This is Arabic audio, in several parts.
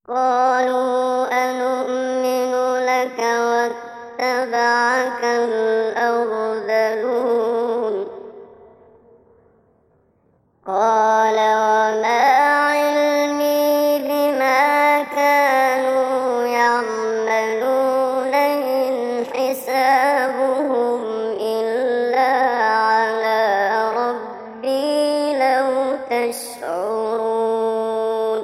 قالوا أنؤمن لك واتبعك الأرذلون قال وما علمي بما كانوا يعملون إن حسابهم إلا على ربي لو تشعرون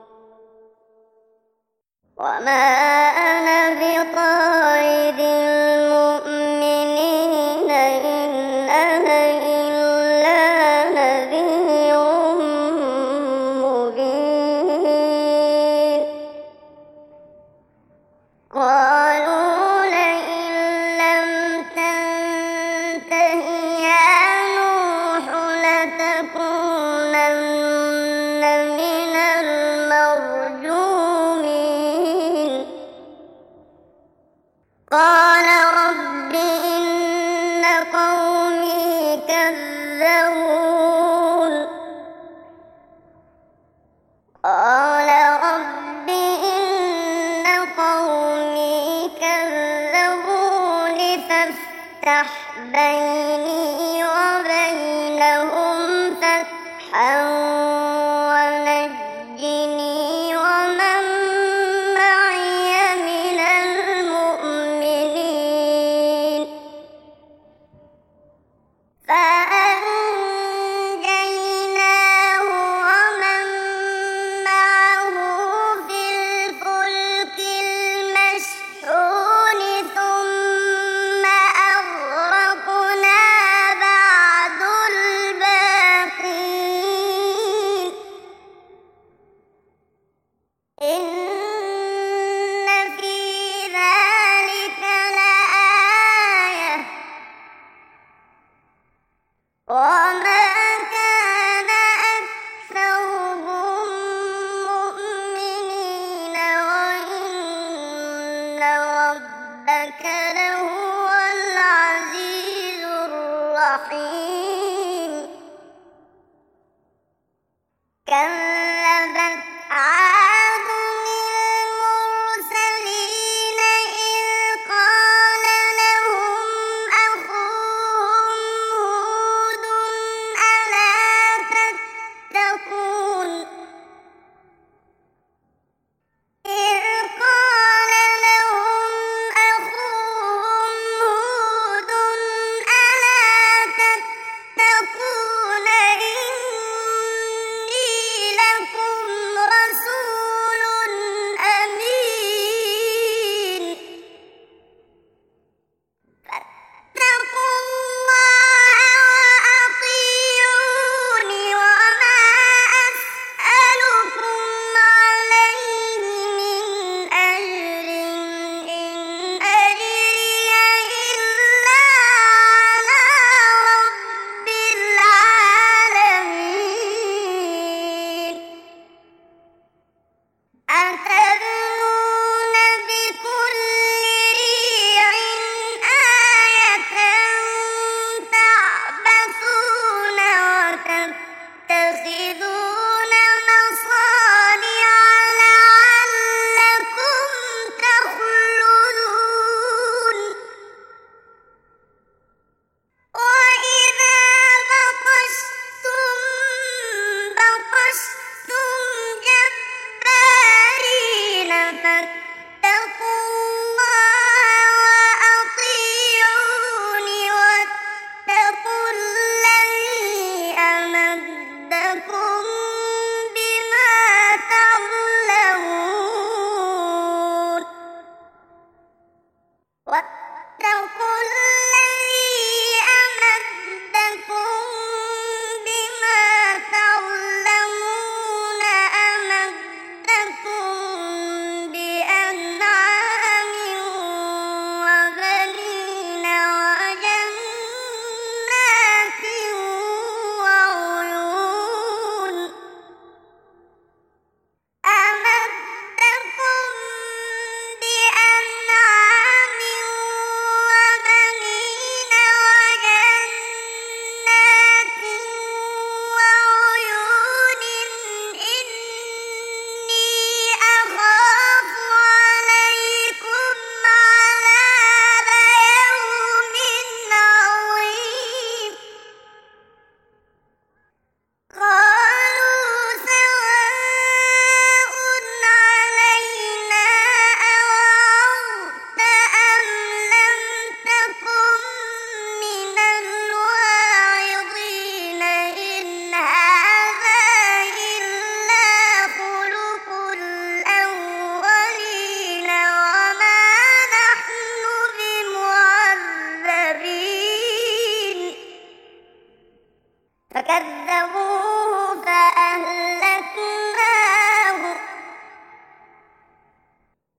وما أنا بطارد المؤمنين إن أنا إلا نذير مبين قالوا لئن لم تنته يا نوح لتكونن من المرجومين قال رب إن قومي كذبون قال رب إن قومي كذبون فافتح بيني وبينهم فتحا ونجني ومن معي من المؤمنين فأنجيناه ومن معه في الفلك المشحون ثم أغرقنا بعد الباقين إن في ذلك لآية وما كان أكثرهم مؤمنين وإن ربك لهو العزيز الرحيم كذبت عاد المرسلين إذ قال لهم أخوهم هود ألا تتقون إذ قال لهم أخوهم هود ألا تتقون إني لكم رسول أمين فاتقوا الله وأطيعوني وما أسألكم عليه من أجر إن أجري إلا على رب العالمين أتبنون بكل ريع آية تعبثون وتتخذون مصانع لعلكم تخلدون وإذا بطشتم جبارين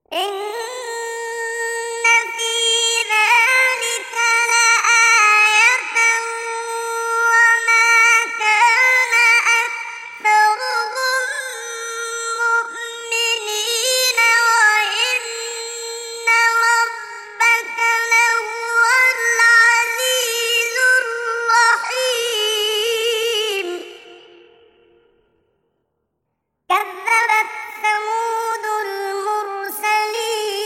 إن في ذلك لآية وما كان أكثرهم مؤمنين وإن ربك لهو العزيز الرحيم كذبت ثمود المرسلين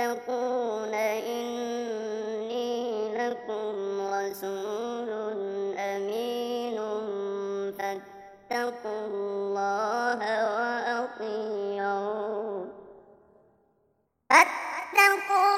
تتقون إني لكم رسول أمين فاتقوا الله وأطيعون